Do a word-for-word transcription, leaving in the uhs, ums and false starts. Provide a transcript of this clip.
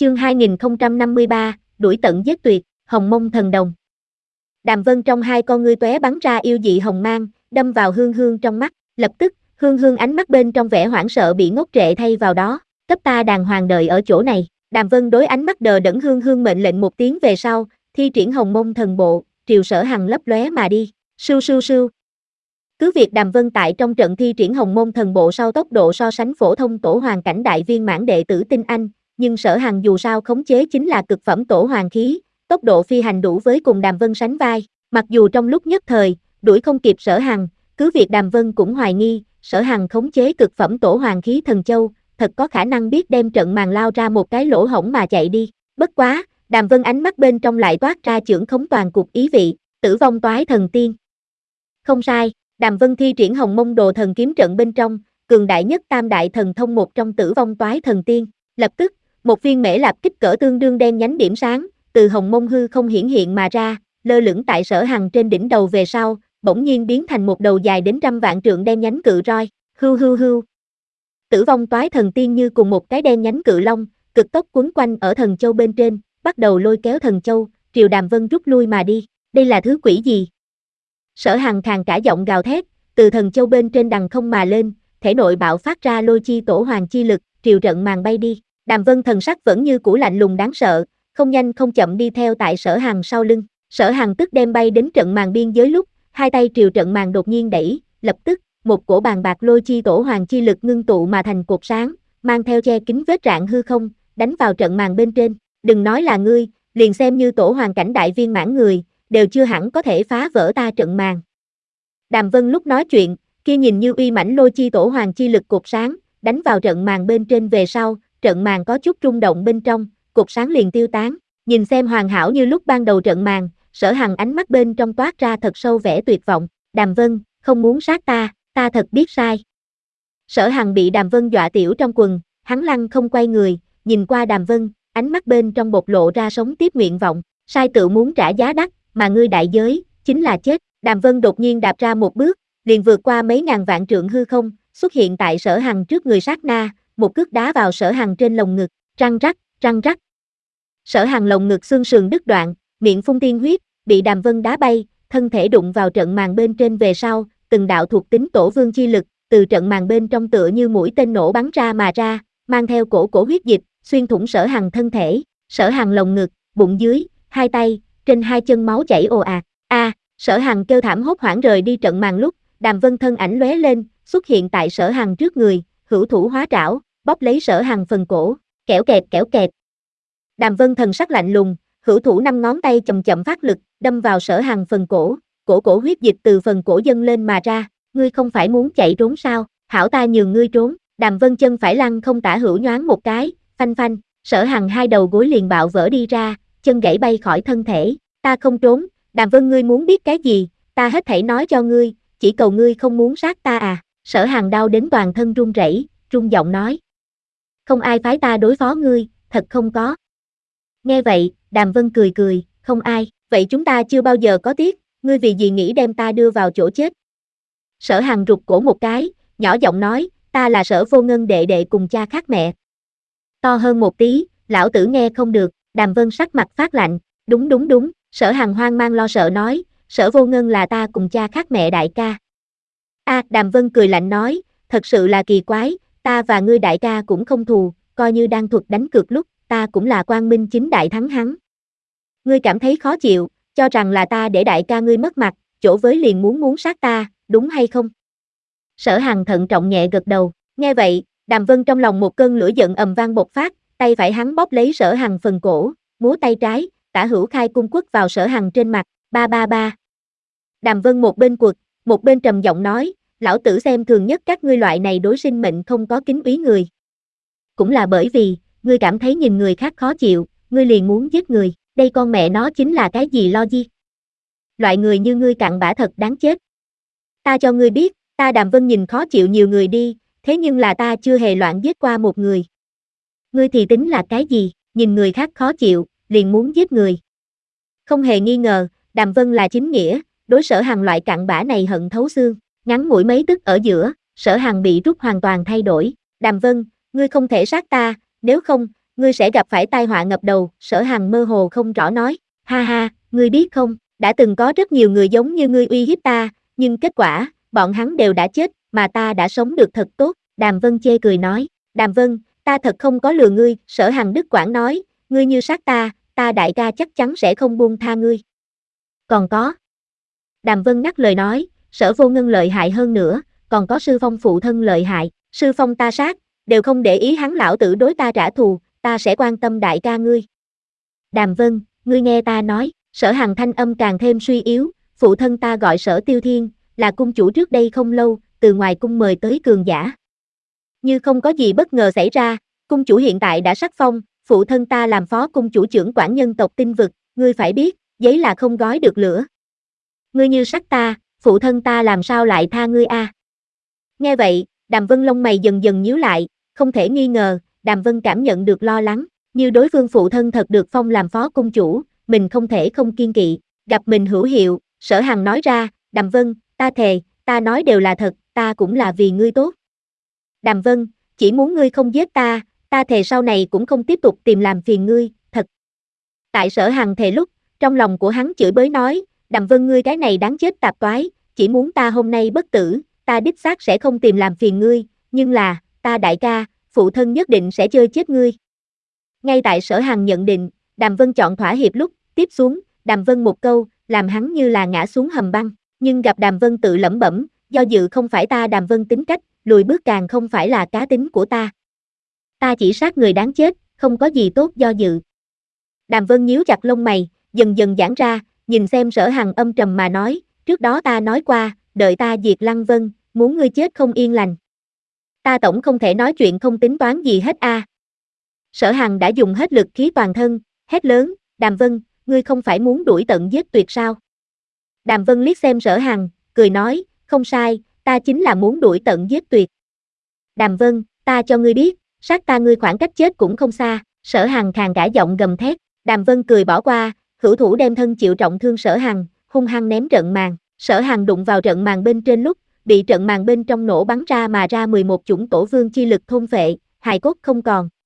Chương hai nghìn không trăm năm mươi ba, đuổi tận giết tuyệt, Hồng Mông Thần Đồng. Đàm Vân trong hai con ngươi tóe bắn ra yêu dị hồng mang, đâm vào Hương Hương trong mắt, lập tức, Hương Hương ánh mắt bên trong vẻ hoảng sợ bị ngốc trệ thay vào đó, cấp ta đàng hoàng đợi ở chỗ này. Đàm Vân đối ánh mắt đờ đẫn Hương Hương mệnh lệnh một tiếng về sau, thi triển Hồng Mông Thần Bộ, triều Sở Hằng lấp lóe mà đi, sưu sưu sưu. Cứ việc Đàm Vân tại trong trận thi triển Hồng Mông Thần Bộ sau tốc độ so sánh phổ thông tổ hoàng cảnh đại viên mãn đệ tử tinh anh, nhưng Sở Hằng dù sao khống chế chính là cực phẩm tổ hoàng khí, tốc độ phi hành đủ với cùng Đàm Vân sánh vai, mặc dù trong lúc nhất thời, đuổi không kịp Sở Hằng, cứ việc Đàm Vân cũng hoài nghi, Sở Hằng khống chế cực phẩm tổ hoàng khí thần châu, thật có khả năng biết đem trận màn lao ra một cái lỗ hổng mà chạy đi, bất quá, Đàm Vân ánh mắt bên trong lại toát ra chưởng khống toàn cục ý vị, tử vong toái thần tiên. Không sai, Đàm Vân thi triển Hồng Mông Đồ Thần kiếm trận bên trong, cường đại nhất tam đại thần thông một trong tử vong toái thần tiên, lập tức, một viên mễ lạp kích cỡ tương đương đen nhánh điểm sáng, từ Hồng Mông hư không hiển hiện mà ra, lơ lửng tại Sở Hằng trên đỉnh đầu về sau, bỗng nhiên biến thành một đầu dài đến trăm vạn trượng đen nhánh cự roi, hưu hưu hưu. Tử vong toái thần tiên như cùng một cái đen nhánh cự long, cực tốc quấn quanh ở thần châu bên trên, bắt đầu lôi kéo thần châu, triều Đàm Vân rút lui mà đi, đây là thứ quỷ gì? Sở Hằng khàn cả giọng gào thét, từ thần châu bên trên đằng không mà lên, thể nội bạo phát ra lôi chi tổ hoàng chi lực, triều trận màn bay đi. Đàm Vân thần sắc vẫn như cũ lạnh lùng đáng sợ, không nhanh không chậm đi theo tại Sở Hằng sau lưng. Sở Hằng tức đem bay đến trận màn biên giới lúc, hai tay triều trận màn đột nhiên đẩy, lập tức, một cổ bàn bạc lôi chi tổ hoàng chi lực ngưng tụ mà thành cột sáng, mang theo che kín vết rạn hư không, đánh vào trận màn bên trên. Đừng nói là ngươi, liền xem như tổ hoàng cảnh đại viên mãn người, đều chưa hẳn có thể phá vỡ ta trận màn. Đàm Vân lúc nói chuyện, kia nhìn như uy mãnh lôi chi tổ hoàng chi lực cột sáng, đánh vào trận màn bên trên về sau, trận màn có chút rung động bên trong, cột sáng liền tiêu tán, nhìn xem hoàn hảo như lúc ban đầu trận màn, Sở Hằng ánh mắt bên trong toát ra thật sâu vẻ tuyệt vọng, Đàm Vân, không muốn sát ta, ta thật biết sai. Sở Hằng bị Đàm Vân dọa tiểu trong quần, hắn lăng không quay người, nhìn qua Đàm Vân, ánh mắt bên trong bộc lộ ra sống tiếp nguyện vọng, sai tự muốn trả giá đắt, mà ngươi đại giới, chính là chết. Đàm Vân đột nhiên đạp ra một bước, liền vượt qua mấy ngàn vạn trượng hư không, xuất hiện tại Sở Hằng trước người sát na, một cước đá vào Sở Hằng trên lồng ngực, răng rắc, răng rắc. Sở Hằng lồng ngực xương sườn đứt đoạn, miệng phun tiên huyết, bị Đàm Vân đá bay, thân thể đụng vào trận màn bên trên về sau, từng đạo thuộc tính tổ vương chi lực, từ trận màn bên trong tựa như mũi tên nổ bắn ra mà ra, mang theo cổ cổ huyết dịch, xuyên thủng Sở Hằng thân thể, Sở Hằng lồng ngực, bụng dưới, hai tay, trên hai chân máu chảy ồ ạt. A, à, Sở Hằng kêu thảm hốt hoảng rời đi trận màn lúc, Đàm Vân thân ảnh lóe lên, xuất hiện tại Sở Hằng trước người, hữu thủ hóa trảo, bóp lấy Sở Hằng phần cổ, kẻo kẹt kẻo kẹt. Đàm Vân thần sắc lạnh lùng, hữu thủ năm ngón tay chậm chậm phát lực, đâm vào Sở Hằng phần cổ, cổ cổ huyết dịch từ phần cổ dâng lên mà ra, ngươi không phải muốn chạy trốn sao, hảo ta nhường ngươi trốn. Đàm Vân chân phải lăn không tả hữu nhoáng một cái, phanh phanh, Sở Hằng hai đầu gối liền bạo vỡ đi ra, chân gãy bay khỏi thân thể, ta không trốn, Đàm Vân ngươi muốn biết cái gì, ta hết thảy nói cho ngươi, chỉ cầu ngươi không muốn sát ta à. Sở Hằng đau đến toàn thân run rẩy, run giọng nói, không ai phái ta đối phó ngươi, thật không có. Nghe vậy, Đàm Vân cười cười, không ai, vậy chúng ta chưa bao giờ có tiếc, ngươi vì gì nghĩ đem ta đưa vào chỗ chết. Sở Hằng rụt cổ một cái, nhỏ giọng nói, ta là Sở Vô Ngân đệ đệ cùng cha khác mẹ. To hơn một tí, lão tử nghe không được. Đàm Vân sắc mặt phát lạnh, đúng đúng đúng, Sở Hằng hoang mang lo sợ nói, Sở Vô Ngân là ta cùng cha khác mẹ đại ca. A, à, Đàm Vân cười lạnh nói, thật sự là kỳ quái, ta và ngươi đại ca cũng không thù, coi như đang thuật đánh cược lúc, ta cũng là quang minh chính đại thắng hắn. Ngươi cảm thấy khó chịu, cho rằng là ta để đại ca ngươi mất mặt, chỗ với liền muốn muốn sát ta, đúng hay không? Sở Hằng thận trọng nhẹ gật đầu, nghe vậy, Đàm Vân trong lòng một cơn lửa giận ầm vang bộc phát, tay phải hắn bóp lấy Sở Hằng phần cổ, múa tay trái, tả hữu khai cung quất vào Sở Hằng trên mặt, ba ba ba. Đàm Vân một bên quật, một bên trầm giọng nói, lão tử xem thường nhất các ngươi loại này đối sinh mệnh không có kính úy người. Cũng là bởi vì, ngươi cảm thấy nhìn người khác khó chịu, ngươi liền muốn giết người, đây con mẹ nó chính là cái gì lo gì? Loại người như ngươi cặn bã thật đáng chết. Ta cho ngươi biết, ta Đàm Vân nhìn khó chịu nhiều người đi, thế nhưng là ta chưa hề loạn giết qua một người. Ngươi thì tính là cái gì, nhìn người khác khó chịu, liền muốn giết người. Không hề nghi ngờ, Đàm Vân là chính nghĩa, đối Sở Hằng loại cặn bã này hận thấu xương, ngắn ngủi mấy tức ở giữa, Sở Hằng bị rút hoàn toàn thay đổi. Đàm Vân, ngươi không thể sát ta, nếu không, ngươi sẽ gặp phải tai họa ngập đầu, Sở Hằng mơ hồ không rõ nói, ha ha, ngươi biết không, đã từng có rất nhiều người giống như ngươi uy hiếp ta, nhưng kết quả, bọn hắn đều đã chết, mà ta đã sống được thật tốt, Đàm Vân chê cười nói, Đàm Vân, ta thật không có lừa ngươi, Sở Hằng đứt quãng nói, ngươi như sát ta, ta đại ca chắc chắn sẽ không buông tha ngươi. Còn có. Đàm Vân ngắt lời nói, Sở Vô Ngân lợi hại hơn nữa, còn có Sư Phong phụ thân lợi hại, Sư Phong ta sát, đều không để ý hắn lão tử đối ta trả thù, ta sẽ quan tâm đại ca ngươi. Đàm Vân, ngươi nghe ta nói, Sở Hằng thanh âm càng thêm suy yếu, phụ thân ta gọi Sở Tiêu Thiên, là cung chủ trước đây không lâu, từ ngoài cung mời tới cường giả. Như không có gì bất ngờ xảy ra, cung chủ hiện tại đã sắc phong, phụ thân ta làm phó cung chủ trưởng quản nhân tộc tinh vực, ngươi phải biết, giấy là không gói được lửa. Ngươi như sắc ta, phụ thân ta làm sao lại tha ngươi a? À? Nghe vậy, Đàm Vân lông mày dần dần nhíu lại, không thể nghi ngờ, Đàm Vân cảm nhận được lo lắng, như đối phương phụ thân thật được phong làm phó cung chủ, mình không thể không kiên kỵ, gặp mình hữu hiệu, Sở Hằng nói ra, Đàm Vân, ta thề, ta nói đều là thật, ta cũng là vì ngươi tốt. Đàm Vân, chỉ muốn ngươi không giết ta, ta thề sau này cũng không tiếp tục tìm làm phiền ngươi, thật. Tại Sở Hằng thề lúc, trong lòng của hắn chửi bới nói, Đàm Vân ngươi cái này đáng chết tạp toái, chỉ muốn ta hôm nay bất tử, ta đích xác sẽ không tìm làm phiền ngươi, nhưng là, ta đại ca, phụ thân nhất định sẽ chơi chết ngươi. Ngay tại Sở Hằng nhận định, Đàm Vân chọn thỏa hiệp lúc, tiếp xuống, Đàm Vân một câu, làm hắn như là ngã xuống hầm băng, nhưng gặp Đàm Vân tự lẩm bẩm, do dự không phải ta Đàm Vân tính cách, lùi bước càng không phải là cá tính của ta. Ta chỉ sát người đáng chết, không có gì tốt do dự. Đàm Vân nhíu chặt lông mày, dần dần giãn ra, nhìn xem Sở Hằng âm trầm mà nói, trước đó ta nói qua, đợi ta diệt Lăng Vân, muốn ngươi chết không yên lành. Ta tổng không thể nói chuyện không tính toán gì hết a. À. Sở Hằng đã dùng hết lực khí toàn thân, hét lớn, Đàm Vân, ngươi không phải muốn đuổi tận giết tuyệt sao? Đàm Vân liếc xem Sở Hằng, cười nói, không sai, ta chính là muốn đuổi tận giết tuyệt. Đàm Vân, ta cho ngươi biết, sát ta ngươi khoảng cách chết cũng không xa, Sở Hằng khàn cả giọng gầm thét, Đàm Vân cười bỏ qua, hữu thủ đem thân chịu trọng thương Sở Hằng, hung hăng ném trận màn, Sở Hằng đụng vào trận màn bên trên lúc, bị trận màn bên trong nổ bắn ra mà ra mười một chủng tổ vương chi lực thôn phệ, hài cốt không còn,